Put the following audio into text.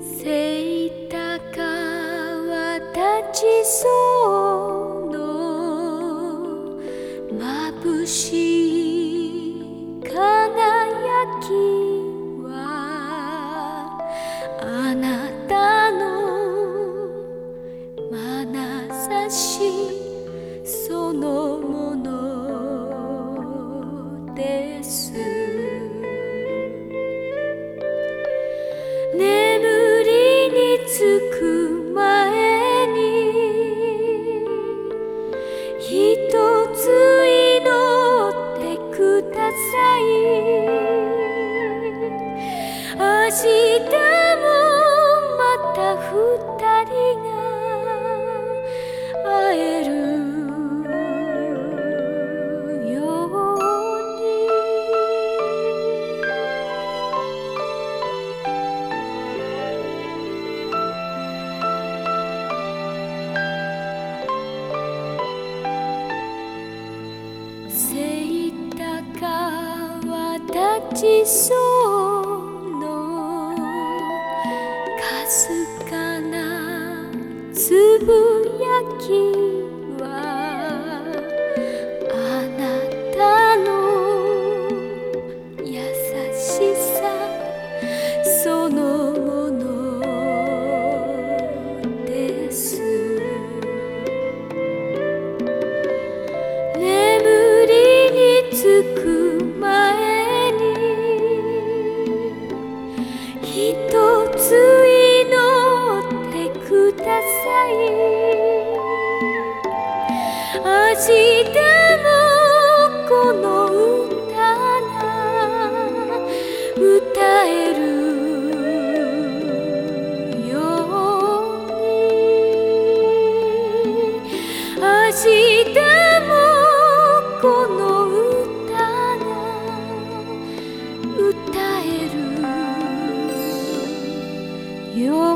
セイタカは立ちそうの眩しい輝きはあなたの眼差しそのものです。眠りにつく前にひとつ祈ってください。明日もまた二人が会えるように。セイタカは立ちそうのかすかなつぶやきはあなたの優しさそのものです。眠りにつく前にひとつ祈ってください。明日もこの歌が歌えるように。明日もこの歌が歌えるよ